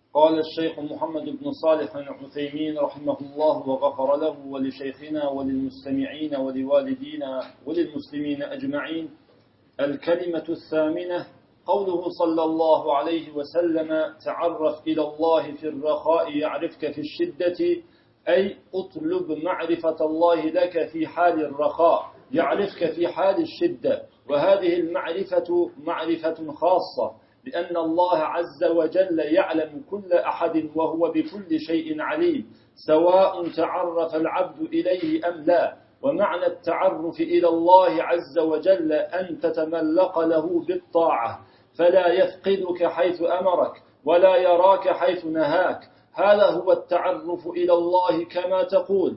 قال الشيخ محمد بن صالح العثيمين رحمه الله وغفر له ولشيخنا وللمستمعين ولوالدينا وللمسلمين أجمعين. الكلمة الثامنة قوله صلى الله عليه وسلم: تعرف إلى الله في الرخاء يعرفك في الشدة، أي اطلب معرفة الله لك في حال الرخاء يعرفك في حال الشدة. وهذه المعرفة معرفة خاصة، لأن الله عز وجل يعلم كل أحد وهو بكل شيء عليم، سواء تعرف العبد إليه أم لا. ومعنى التعرف إلى الله عز وجل أن تتملق له بالطاعة، فلا يفقدك حيث أمرك ولا يراك حيث نهاك. هذا هو التعرف إلى الله، كما تقول: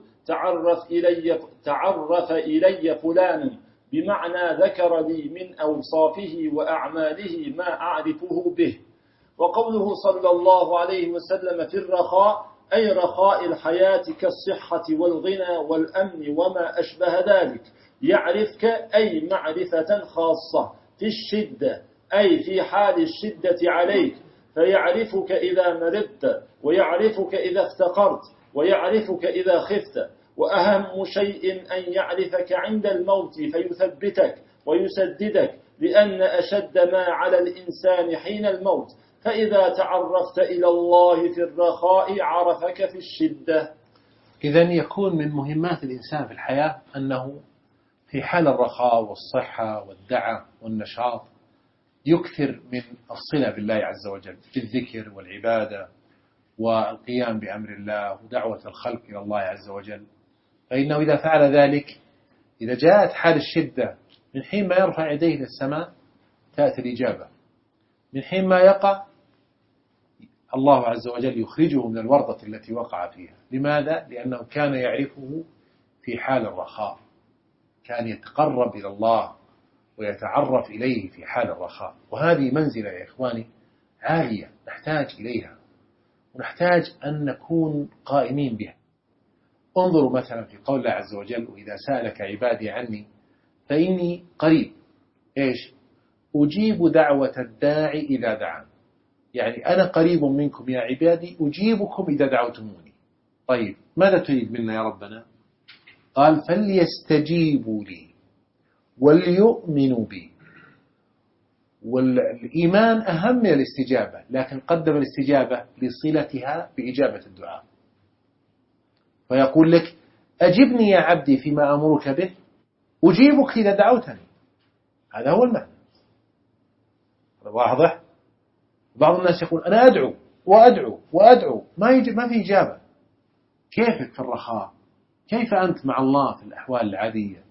تعرف إلي فلان، بمعنى ذكر لي من أوصافه وأعماله ما أعرفه به. وقوله صلى الله عليه وسلم في الرخاء، أي رخاء الحياة كالصحة والغنى والأمن وما أشبه ذلك. يعرفك أي معرفة خاصة. في الشدة أي في حال الشدة عليك، فيعرفك إذا مرضت، ويعرفك إذا افتقرت، ويعرفك إذا خفت. وأهم شيء أن يعرفك عند الموت فيثبتك ويسددك، لأن أشد ما على الإنسان حين الموت. فإذا تعرفت إلى الله في الرخاء عرفك في الشدة. إذن يكون من مهمات الإنسان في الحياة أنه في حال الرخاء والصحة والدعة والنشاط يكثر من الصلة بالله عز وجل بالذكر والعبادة والقيام بأمر الله ودعوة الخلق إلى الله عز وجل. فإنه إذا فعل ذلك، إذا جاءت حال الشدة، من حين ما يرفع يديه للسماء تأتي الإجابة، من حين ما يقع الله عز وجل يخرجه من الورطة التي وقع فيها. لماذا؟ لأنه كان يعرفه في حال الرخاء، كان يتقرب إلى الله ويتعرف إليه في حال الرخاء. وهذه منزلة يا إخواني عالية نحتاج إليها، ونحتاج أن نكون قائمين بها. انظروا مثلا في قول الله عز وجل: وإذا سألك عبادي عني فإني قريب. إيش؟ أجيب دعوة الداعي إذا دعان. يعني أنا قريب منكم يا عبادي، أجيبكم إذا دعوتموني. طيب ماذا تريد منا يا ربنا؟ قال: فليستجيبوا لي وليؤمنوا بي. والإيمان أهم من الاستجابة، لكن قدم الاستجابة لصلتها بإجابة الدعاء. فيقول لك: أجبني يا عبدي فيما أمرك به أجيبك إذا دعوتني. هذا هو المعنى. واضح؟ بعض الناس يقول: أنا أدعو وأدعو وأدعو، ما في إجابة. كيفك في الرخاء؟ كيف أنت مع الله في الأحوال العادية؟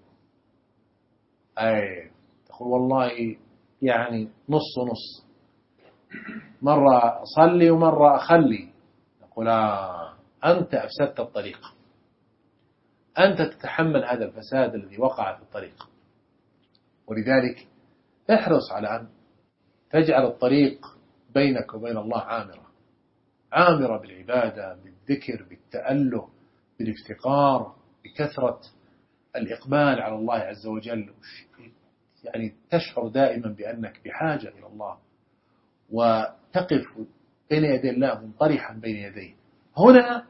تقول: والله يعني نص ونص، مرة أصلي ومرة أخلي. نقول: أنت أفسدت الطريق، أنت تتحمل هذا الفساد الذي وقع في الطريق. ولذلك احرص على أن تجعل الطريق بينك وبين الله عامرة بالعبادة، بالذكر، بالتأله، بالافتقار، بكثرة الإقبال على الله عز وجل. يعني تشعر دائما بأنك بحاجة إلى الله، وتقف بين يدي الله منطرحا بين يديه. هنا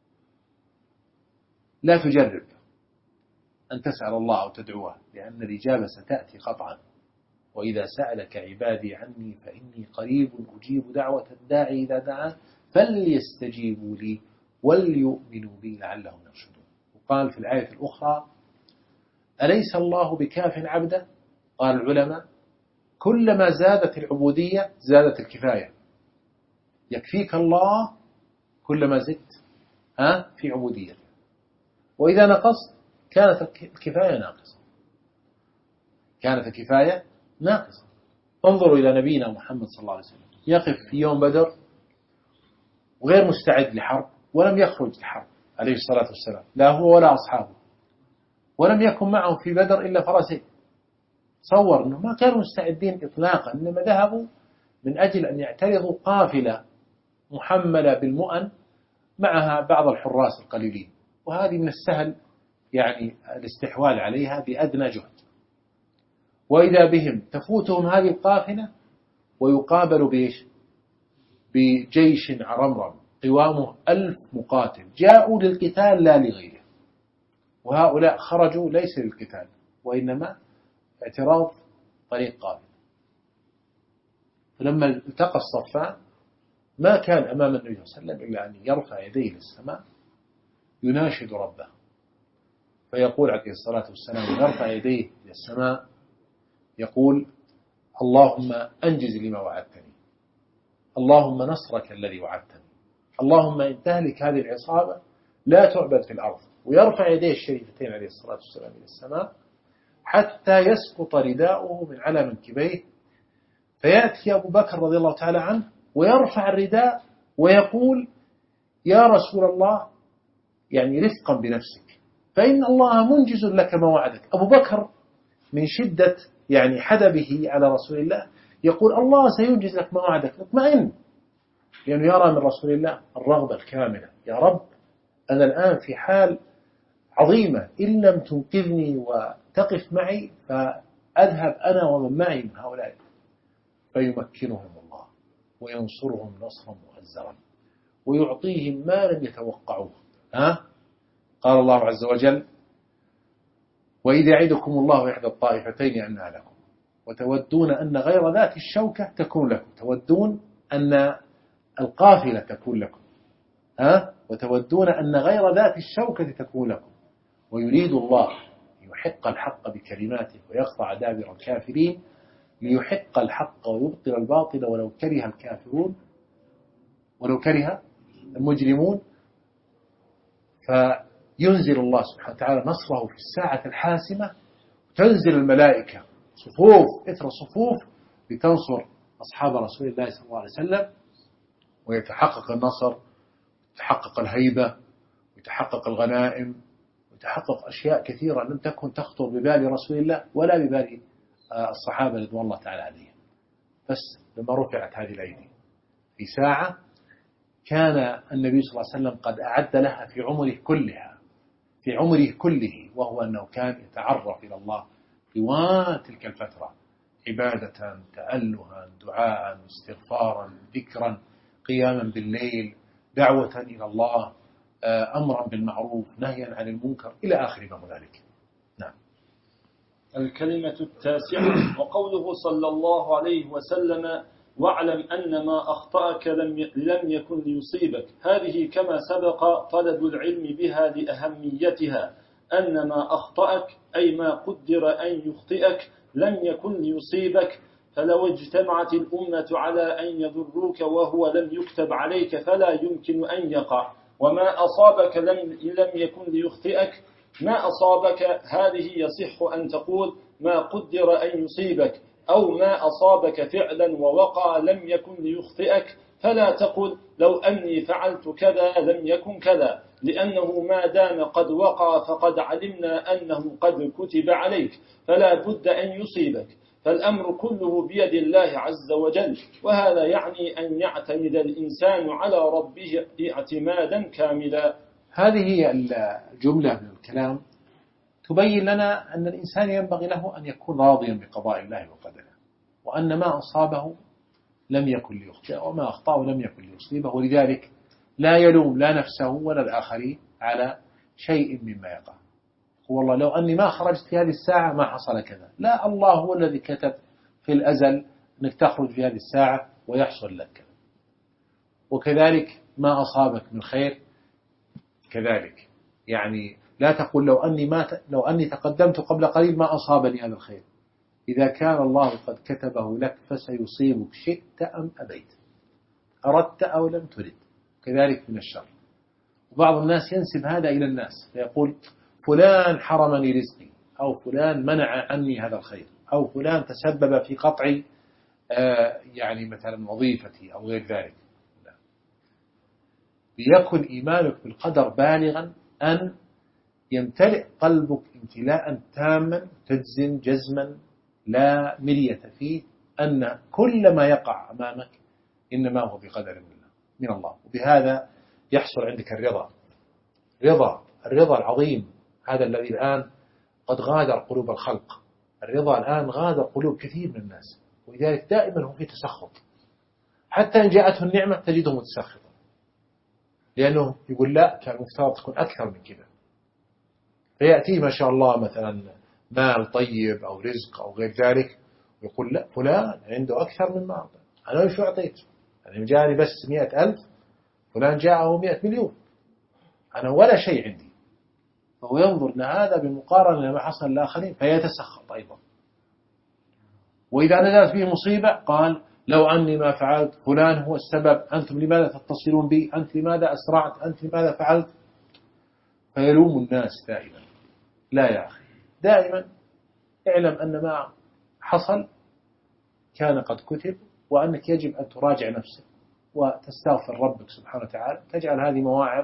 لا تجرب أن تسأل الله أو تدعوه، لأن الإجابة ستأتي قطعا. وإذا سألك عبادي عني فإني قريب أجيب دعوة الداعي إذا دعان فليستجيبوا لي وليؤمنوا بي لعلهم يرشدون. وقال في الآية الأخرى: أليس الله بكاف عبده؟ قال العلماء: كلما زادت العبودية زادت الكفاية. يكفيك الله كلما زدت في عبودية، وإذا نقصت كانت الكفاية ناقصة. انظروا إلى نبينا محمد صلى الله عليه وسلم يقف في يوم بدر وغير مستعد لحرب، ولم يخرج لحرب عليه الصلاة والسلام، لا هو ولا أصحابه، ولم يكن معهم في بدر إلا فرسين. تصور أنه ما كانوا مستعدين إطلاقا، إنما ذهبوا من أجل أن يعترضوا قافلة محملة بالمؤن معها بعض الحراس القليلين، وهذه من السهل يعني الاستحواذ عليها بأدنى جهد. وإذا بهم تفوتهم هذه القافلة ويقابلوا بجيش عرمرم قوامه 1000 مقاتل جاءوا للقتال لا لغيره، وهؤلاء خرجوا ليس للقتال وإنما اعتراض طريق قابل. فلما التقى الصفان ما كان أمام النبي صلى الله عليه وسلم إلا أن يرفع يديه للسماء يناشد ربه، فيقول عليه الصلاة والسلام يرفع يديه للسماء يقول: اللهم أنجز لما وعدتني، اللهم نصرك الذي وعدتني، اللهم إن تهلك هذه العصابة لا تعبد في الأرض. ويرفع يديه الشريفتين عليه الصلاة والسلام إلى السماء حتى يسقط رداؤه من على منكبيه، فيأتي أبو بكر رضي الله تعالى عنه ويرفع الرداء ويقول: يا رسول الله، يعني رفقا بنفسك، فإن الله منجز لك ما وعدك. أبو بكر من شدة يعني حدبه على رسول الله يقول: الله سينجز لك ما وعدك، اطمئن، لأنه يرى من رسول الله الرغبة الكاملة. يا رب، أنا الآن في حال عظيمة، إن لم تنقذني وتقف معي فأذهب أنا ومن معي من هؤلاء. فيمكنهم الله وينصرهم نصرا مؤزرا ويعطيهم ما لم يتوقعوه. قال الله عز وجل: وإذ يعدكم الله إحدى الطائفتين أنها لكم وتودون أن غير ذات الشوكة تكون لكم. تودون أن القافلة تكون لكم، وتودون أن غير ذات الشوكة تكون لكم، ويريد الله ليحق الحق بكلماته ويقطع دابر الكافرين ليحق الحق ويبطل الباطل ولو كره الكافرون ولو كره المجرمون. فينزل الله سبحانه وتعالى نصره في الساعة الحاسمة، تنزل الملائكة صفوف إثر صفوف لتنصر أصحاب رسول الله صلى الله عليه وسلم، ويتحقق النصر، ويتحقق الهيبة، ويتحقق الغنائم، ويتحقق أشياء كثيرة لم تكن تخطر ببال رسول الله ولا ببال الصحابة رضوان الله تعالى عليهم. بس لما رفعت هذه الأيدي في ساعة كان النبي صلى الله عليه وسلم قد أعد لها في عمره كله، وهو أنه كان يتعرف إلى الله طوال تلك الفترة، عبادة، تألها، دعاء، استغفارا، ذكرا، قياما بالليل، دعوة إلى الله، أمرا بالمعروف، نهيا عن المنكر، إلى آخر ما هنالك. نعم. الكلمة التاسعة: وقوله صلى الله عليه وسلم: واعلم أن ما أخطأك لم يكن ليصيبك. هذه كما سبق طلب العلم بها لأهميتها، أن ما أخطأك أي ما قدر أن يخطئك لم يكن ليصيبك، فلو اجتمعت الأمة على أن يضروك وهو لم يكتب عليك فلا يمكن أن يقع. وما أصابك لم يكن ليخطئك. ما أصابك هذه يصح أن تقول ما قدر أن يصيبك، أو ما أصابك فعلا ووقع لم يكن ليخطئك، فلا تقل لو أني فعلت كذا لم يكن كذا، لأنه ما دام قد وقع فقد علمنا أنه قد كتب عليك، فلا بد أن يصيبك. فالأمر كله بيد الله عز وجل، وهذا يعني أن يعتمد الإنسان على ربه اعتمادا كاملا. هذه هي الجملة من الكلام تبين لنا أن الإنسان ينبغي له أن يكون راضيا بقضاء الله وقدره، وأن ما أصابه لم يكن ليخطئه وما أخطأه لم يكن ليصيبه، ولذلك لا يلوم لا نفسه ولا الآخرين على شيء مما يقع. والله لو أني ما خرجت في هذه الساعة ما حصل كذا، لا، الله هو الذي كتب في الأزل أنك تخرج في هذه الساعة ويحصل لك. وكذلك ما أصابك من خير كذلك، يعني لا تقول لو أني تقدمت قبل قليل ما أصابني هذا الخير. إذا كان الله قد كتبه لك فسيصيبك شئت أم أبيت، أردت أو لم ترد. كذلك من الشر. وبعض الناس ينسب هذا إلى الناس فيقول فلان حرمني رزقي، أو فلان منع عني هذا الخير، أو فلان تسبب في قطع يعني مثلا وظيفتي أو غير ذلك. لا. ليكن إيمانك بالقدر بالغا أن يمتلئ قلبك امتلاء تاما تجزم جزما لا مرية فيه أن كل ما يقع أمامك إنما هو بقدر من الله. وبهذا يحصل عندك الرضا العظيم، هذا الذي الآن قد غادر قلوب الخلق. الرضا الآن غادر قلوب كثير من الناس، ولذلك دائما هم في تسخط. حتى إن جاءته النعمة تجده متسخطا، لأنه يقول لا، كان المفترض تكون أكثر من كذا. فيأتيه ما شاء الله مثلا مال طيب أو رزق أو غير ذلك، ويقول لا، فلان عنده أكثر من ما أعطى، أنا وش أعطيت؟ يعني جاءني بس 100,000، فلان جاءه 100 مليون، أنا ولا شيء عندي. فهو ينظر أن هذا بمقارنة لما حصل للآخرين فيتسخط أيضا. وإذا نزلت به مصيبة قال لو أني ما فعلت، فلان هو السبب، أنتم لماذا تتصلون بي، أنت لماذا أسرعت، أنت لماذا فعلت. فيلوم الناس دائما. لا يا أخي، دائما اعلم أن ما حصل كان قد كتب، وأنك يجب أن تراجع نفسك وتستغفر ربك سبحانه وتعالى، تجعل هذه مواعظ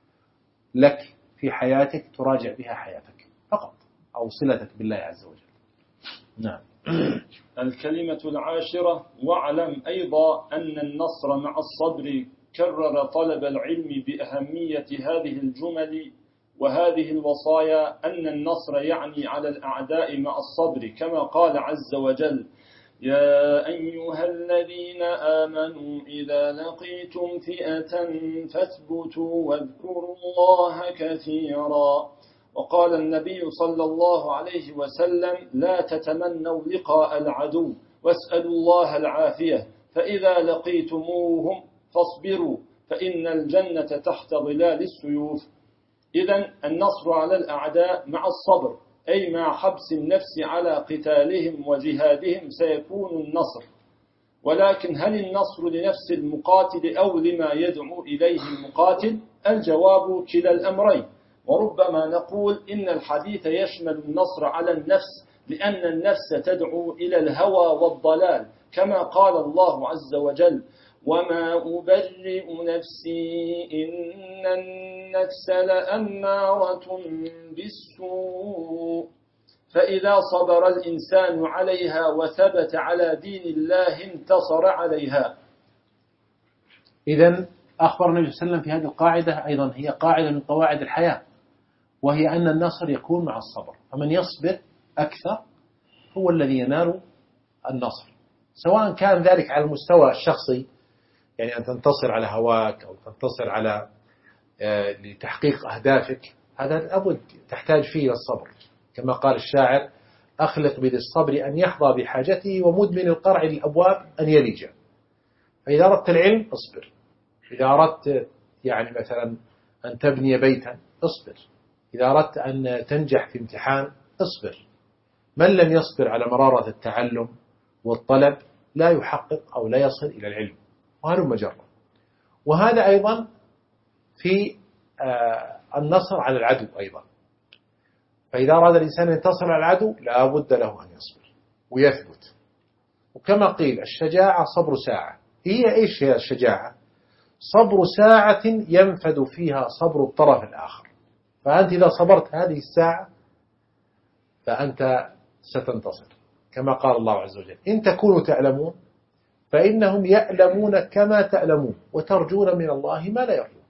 لك في حياتك تراجع بها حياتك فقط، أو صلتك بالله عز وجل. نعم. الكلمة العاشرة: واعلم أيضا أن النصر مع الصبر. كرر طلب العلم بأهمية هذه الجمل وهذه الوصايا، أن النصر يعني على الأعداء مع الصبر، كما قال عز وجل: يا أيها الذين آمنوا إذا لقيتم فئة فاثبتوا واذكروا الله كثيرا. وقال النبي صلى الله عليه وسلم: لا تتمنوا لقاء العدو واسألوا الله العافية، فإذا لقيتموهم فاصبروا فإن الجنة تحت ظلال السيوف. إذن النصر على الأعداء مع الصبر، أي مع حبس النفس على قتالهم وجهادهم سيكون النصر. ولكن هل النصر لنفس المقاتل أو لما يدعو إليه المقاتل؟ الجواب كلا الأمرين. وربما نقول إن الحديث يشمل النصر على النفس، لأن النفس تدعو إلى الهوى والضلال، كما قال الله عز وجل: وما أبرئ نفسي إن النفس لأمارة بالسوء. فإذا صبر الإنسان عليها وثبت على دين الله انتصر عليها. إذن أخبر النبي صلى الله عليه وسلم في هذه القاعدة أيضا، هي قاعدة من قواعد الحياة، وهي أن النصر يكون مع الصبر، فمن يصبر أكثر هو الذي ينال النصر، سواء كان ذلك على المستوى الشخصي، يعني أن تنتصر على هواك أو تنتصر على لتحقيق أهدافك، هذا لابد تحتاج فيه إلى الصبر، كما قال الشاعر: أخلق بذي الصبر أن يحظى بحاجته، ومدمن القرع للأبواب أن يلج. فإذا أردت العلم اصبر، إذا أردت يعني مثلا أن تبني بيتا اصبر، إذا أردت أن تنجح في امتحان اصبر. من لم يصبر على مرارة التعلم والطلب لا يحقق أو لا يصل إلى العلم، وهذا مجرد. وهذا أيضا في النصر على العدو أيضا، فإذا أراد الإنسان أن ينتصر على العدو لا بد له أن يصبر ويثبت. وكما قيل: الشجاعة صبر ساعة. هي إيش هي الشجاعة؟ صبر ساعة ينفد فيها صبر الطرف الآخر. فأنت إذا صبرت هذه الساعة فأنت ستنتصر، كما قال الله عز وجل: إن تكونوا تعلمون فإنهم يعلمون كما تعلمون وترجون من الله ما لا يرجون.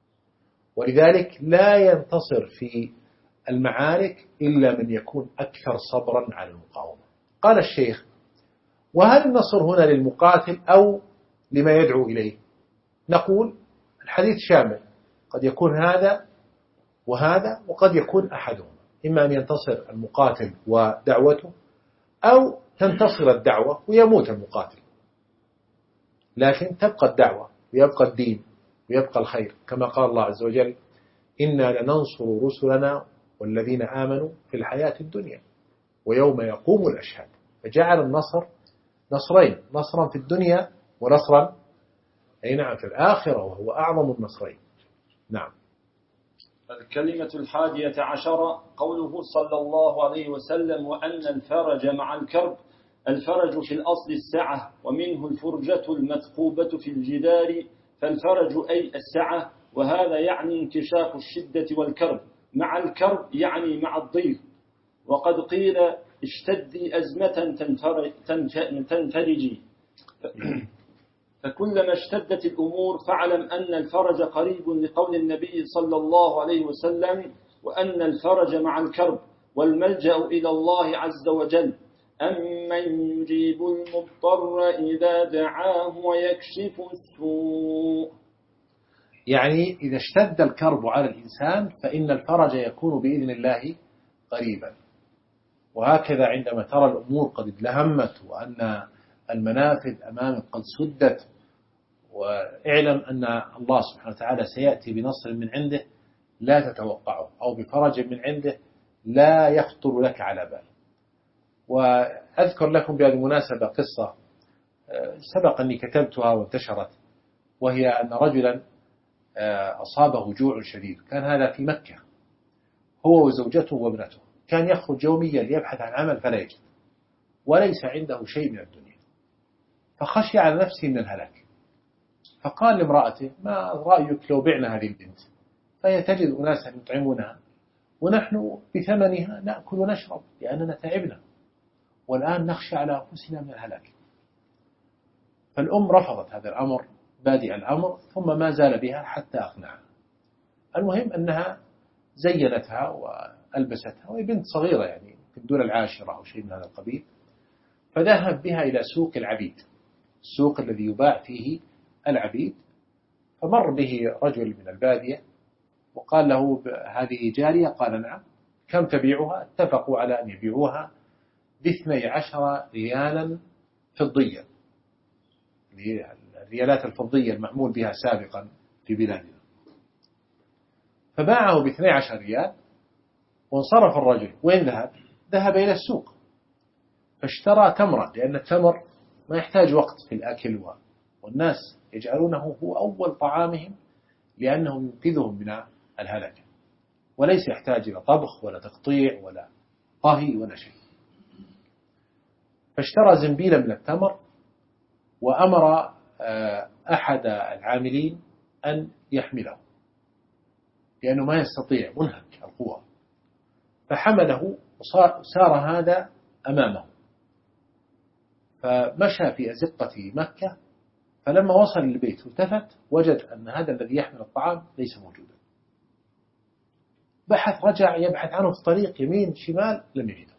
ولذلك لا ينتصر في المعارك إلا من يكون أكثر صبرا على المقاومة. قال الشيخ: وهل النصر هنا للمقاتل أو لما يدعو إليه؟ نقول الحديث شامل، قد يكون هذا وهذا، وقد يكون أحدهما، إما أن ينتصر المقاتل ودعوته، أو تنتصر الدعوة ويموت المقاتل، لكن تبقى الدعوة ويبقى الدين ويبقى الخير، كما قال الله عز وجل: إنا لننصر رسلنا والذين آمنوا في الحياة الدنيا ويوم يقوم الأشهاد. فجعل النصر نصرين: نصرا في الدنيا ونصرا أي نعم في الآخرة، وهو أعظم النصرين. نعم. الكلمة 11: قوله صلى الله عليه وسلم: وأن الفرج مع الكرب. الفرج في الأصل السعة، ومنه الفرجة المثقوبة في الجدار، فالفرج أي السعة، وهذا يعني انكشاف الشدة والكرب. مع الكرب يعني مع الضيق. وقد قيل: اشتدي أزمة تنفرجي. فكلما اشتدت الأمور فاعلم أن الفرج قريب، لقول النبي صلى الله عليه وسلم: وأن الفرج مع الكرب والملجأ إلى الله عز وجل. أمن يجيب المضطر إذا دعاه ويكشف السوء. يعني إذا اشتد الكرب على الإنسان فإن الفرج يكون بإذن الله قريبا. وهكذا عندما ترى الأمور قد ازدهمت وأن المنافذ أمامك قد سدت، واعلم أن الله سبحانه وتعالى سيأتي بنصر من عنده لا تتوقعه، أو بفرج من عنده لا يخطر لك على بال. وأذكر لكم بهذه المناسبة قصة سبق أني كتبتها وانتشرت، وهي أن رجلا أصابه جوع شديد، كان هذا في مكة هو وزوجته وابنته، كان يخرج يوميا ليبحث عن عمل فلا يجد، وليس عنده شيء من الدنيا، فخشي على نفسه من الهلاك، فقال لامرأته: ما رأيك لو بعنا هذه البنت، فهي تجد أناسا يطعمونها ونحن بثمنها نأكل ونشرب لأننا تعبنا، والآن نخشى على أنفسنا من الهلاك. فالأم رفضت هذا الأمر بادئ الأمر، ثم ما زال بها حتى أقنعها. المهم أنها زينتها وألبستها، وهي بنت صغيرة يعني في الدور العاشرة أو شيء من هذا القبيل، فذهب بها إلى سوق العبيد، السوق الذي يباع فيه العبيد. فمر به رجل من البادية وقال له: هذه جارية؟ قال: نعم. كم تبيعها؟ اتفقوا على أن يبيعوها ب12 ريالا فضية، الريالات الفضية المعمول بها سابقا في بلادنا. فباعه ب12 ريال وانصرف الرجل. وين ذهب؟ ذهب إلى السوق فاشترى تمرا، لأن التمر ما يحتاج وقت في الأكل، والناس يجعلونه هو أول طعامهم لأنه ينقذهم من الهلك، وليس يحتاج إلى طبخ ولا تقطيع ولا طهي ولا شيء. فاشترى زنبيلا من التمر وأمر أحد العاملين أن يحمله لأنه ما يستطيع، منهك القوة، فحمله وسار هذا أمامه، فمشى في أزقة مكة، فلما وصل للبيت التفت وجد أن هذا الذي يحمل الطعام ليس موجودا. بحث، رجع يبحث عنه في الطريق يمين شمال، لم يجده.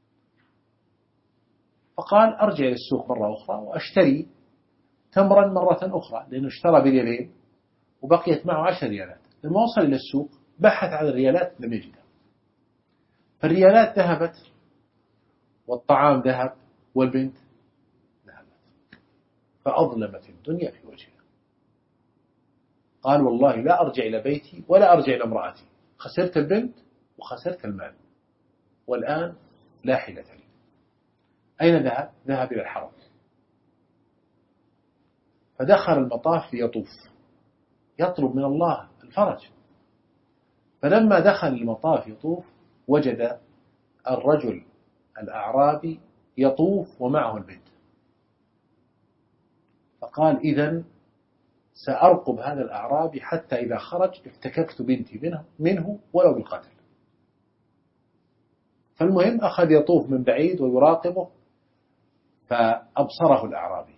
فقال: أرجع إلى السوق مرة أخرى وأشتري تمرا مرة أخرى، لأنه اشترى بريالين وبقيت معه 10 ريالات. لما وصل إلى السوق بحث عن الريالات لم يجدها، فالريالات ذهبت والطعام ذهب والبنت ذهبت، فأظلمت الدنيا في وجهها. قال: والله لا أرجع إلى بيتي ولا أرجع إلى امرأتي، خسرت البنت وخسرت المال، والآن لا حيلة لي. أين ذهب؟ ذهب إلى الحرم، فدخل المطاف ليطوف يطلب من الله الفرج. فلما دخل المطاف يطوف وجد الرجل الأعرابي يطوف ومعه البنت، فقال: إذن سأرقب هذا الأعرابي حتى إذا خرج افتككت بنتي منه ولو بالقتل. فالمهم أخذ يطوف من بعيد ويراقبه، فأبصره الأعرابي،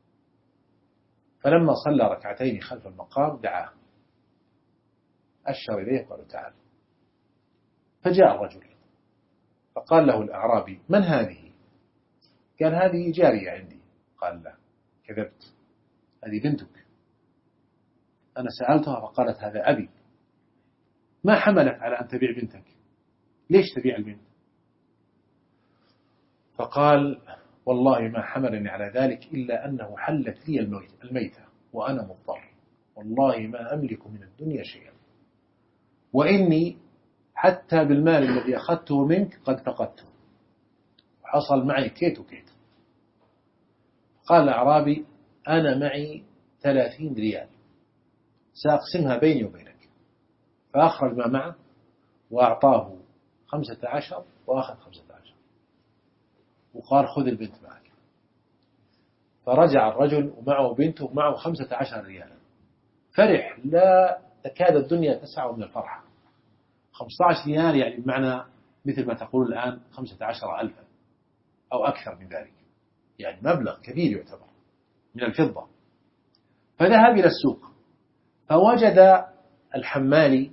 فلما صلى ركعتين خلف المقام دعاه، أشار إليه قال: تعال. فجاء الرجل فقال له الأعرابي: من هذه؟ قال: هذه جارية عندي. قال: لا، كذبت، هذه بنتك. أنا سألتها فقالت: هذا أبي. ما حملك على أن تبيع بنتك؟ ليش تبيع البنت؟ فقال: والله ما حملني على ذلك إلا أنه حلت لي الميتة وأنا مضطر، والله ما أملك من الدنيا شيئا، وإني حتى بالمال الذي أخذته منك قد فقدته، وحصل معي كيت وكيت. قال الأعرابي: أنا معي 30 ريال سأقسمها بيني وبينك. فأخرج ما معه وأعطاه 15 وأخذ 15، وقال: خذ البنت معك. فرجع الرجل ومعه بنته ومعه 15 ريالا، فرح لا تكاد الدنيا تسعه من الفرحة. 15 ريال يعني بمعنى مثل ما تقول الآن 15,000 أو أكثر من ذلك، يعني مبلغ كبير يعتبر من الفضة. فذهب إلى السوق فوجد الحمالي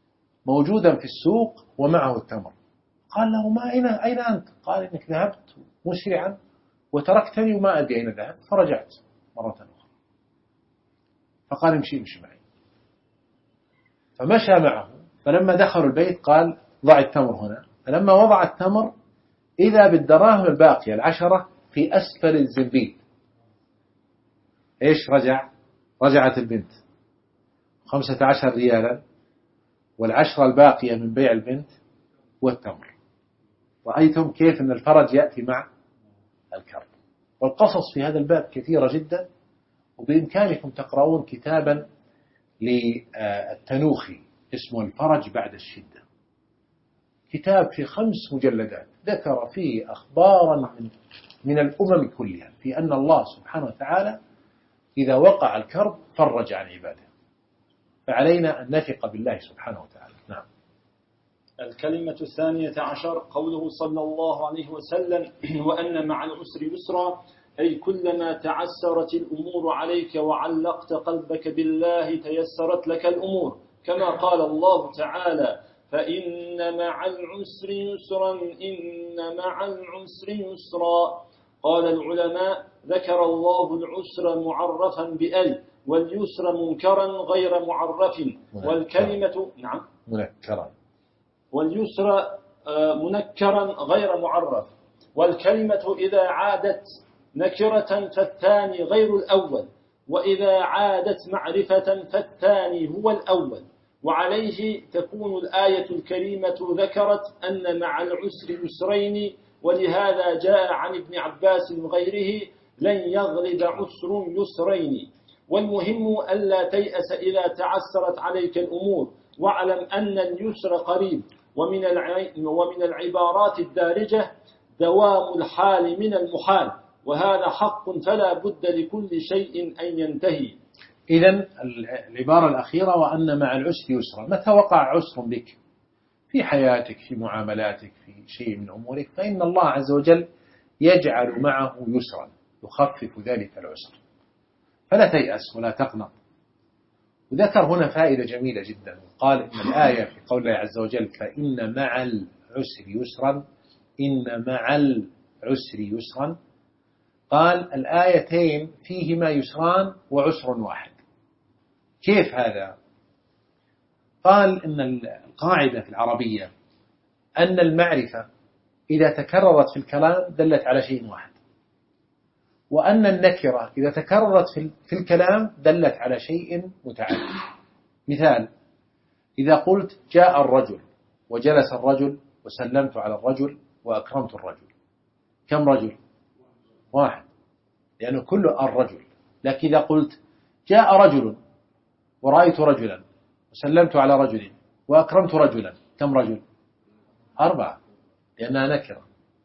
موجودا في السوق ومعه التمر. قال له: ما أين أنت؟ قال: إنك ذهبت مسرعا وتركتني وما أدري أين ذهب، فرجعت مرة أخرى. فقال امشي معي، فمشى معه. فلما دخلوا البيت قال ضع التمر هنا. فلما وضع التمر إذا بالدراهم الباقية 10 في أسفل الزنبيل. إيش رجعت البنت 15 ريالا، والعشرة الباقية من بيع البنت والتمر. رأيتم كيف أن الفرج يأتي مع الكرب. والقصص في هذا الباب كثيرة جدا، وبإمكانكم تقرؤون كتابا للتنوخي اسمه الفرج بعد الشدة، كتاب في 5 مجلدات ذكر فيه أخبارا من الأمم كلها في أن الله سبحانه وتعالى إذا وقع الكرب فرج عن عباده، فعلينا أن نثق بالله سبحانه وتعالى. نعم. الكلمة 12 قوله صلى الله عليه وسلم وأن مع العسر يسرا، أي كلما تعسرت الأمور عليك وعلقت قلبك بالله تيسرت لك الأمور، كما قال الله تعالى فإن مع العسر يسرا إن مع العسر يسرا. قال العلماء ذكر الله العسر معرفا بأل، واليسر منكرا غير معرف، والكلمة نعم منكرا، واليسر منكرا غير معرف، والكلمة إذا عادت نكرة فالثاني غير الأول، وإذا عادت معرفة فالثاني هو الأول. وعليه تكون الآية الكريمة ذكرت أن مع العسر يسرين، ولهذا جاء عن ابن عباس وغيره لن يغلب عسر يسرين. والمهم ألا تيأس إذا تعسرت عليك الأمور، واعلم أن اليسر قريب. ومن العبارات الدارجة دوام الحال من المحال، وهذا حق فلا بد لكل شيء أن ينتهي. إذن العبارة الأخيرة وأن مع العسر يسرا، متى وقع عسر بك في حياتك في معاملاتك في شيء من أمورك، فإن الله عز وجل يجعل معه يسرا يخفف ذلك العسر، فلا تيأس ولا تقنط. وذكر هنا فائدة جميلة جدا، قال إن الآية في قول الله عز وجل فإن مع العسر يسرا، إن مع العسر يسرا، قال الآيتين فيهما يسران وعسر واحد. كيف هذا؟ قال إن القاعدة في العربية أن المعرفة إذا تكررت في الكلام دلت على شيء واحد، وأن النكرة إذا تكررت في الكلام دلت على شيء متعدد. مثال: إذا قلت جاء الرجل وجلس الرجل وسلمت على الرجل وأكرمت الرجل، كم رجل؟ واحد، لأنه كل الرجل. لكن إذا قلت جاء رجل ورأيت رجلا وسلمت على رجل وأكرمت رجلا، كم رجل؟ 4، لأنها نكرة.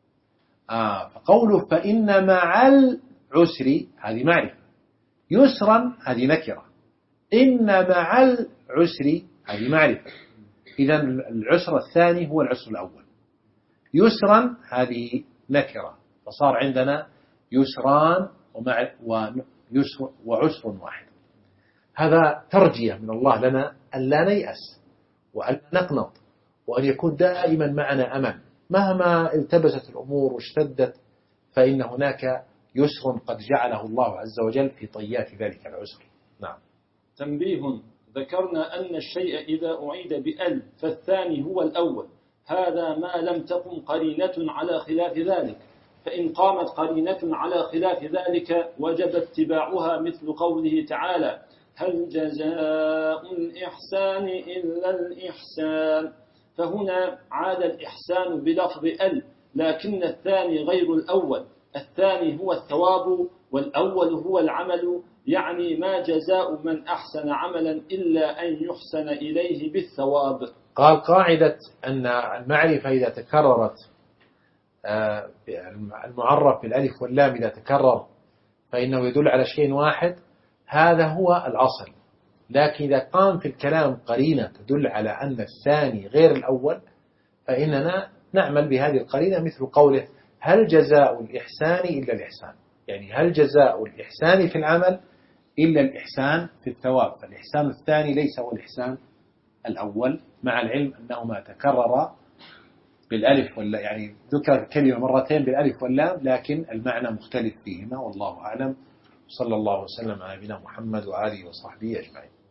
فقوله فإن مع العسر هذه معرفة، يسرا هذه نكرة، إن مع العسر هذه معرفة. إذا العسر الثاني هو العسر الأول، يسرا هذه نكرة، فصار عندنا يسران وعسر واحد. هذا ترجية من الله لنا أن لا نيأس وأن نقنط، وأن يكون دائما معنا أمل مهما التبست الأمور واشتدت، فإن هناك يسر قد جعله الله عز وجل في طيات ذلك العسر. نعم. تنبيه: ذكرنا أن الشيء إذا أعيد بأل فالثاني هو الأول، هذا ما لم تقم قرينة على خلاف ذلك، فإن قامت قرينة على خلاف ذلك وجب اتباعها، مثل قوله تعالى هل جزاء الإحسان إلا الإحسان، فهنا عاد الإحسان بلفظ أل، لكن الثاني غير الأول، الثاني هو الثواب والأول هو العمل، يعني ما جزاء من أحسن عملا إلا أن يحسن إليه بالثواب. قال قاعدة أن المعرفة إذا تكررت، المعرف بالألف واللام إذا تكرر فإنه يدل على شيء واحد، هذا هو الأصل. لكن إذا قام في الكلام قرينة تدل على أن الثاني غير الأول، فإننا نعمل بهذه القرينة، مثل قوله هل جزاء الإحسان إلا الإحسان، يعني هل جزاء الإحسان في العمل إلا الإحسان في الثواب، فالإحسان الثاني ليس هو الإحسان الأول، مع العلم أنهما تكرر بالألف ولا يعني ذكر كلمة مرتين بالألف واللام لكن المعنى مختلف فيهما والله أعلم. صلى الله وسلم على نبينا محمد وآله وصحبه أجمعين.